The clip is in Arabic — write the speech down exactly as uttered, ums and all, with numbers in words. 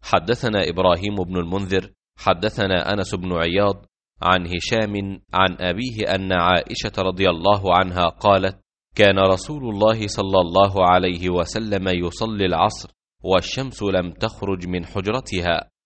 حدثنا إبراهيم بن المنذر حدثنا أنس بن عياض عن هشام عن أبيه أن عائشة رضي الله عنها قالت: كان رسول الله صلى الله عليه وسلم يصلي العصر والشمس لم تخرج من حجرتها،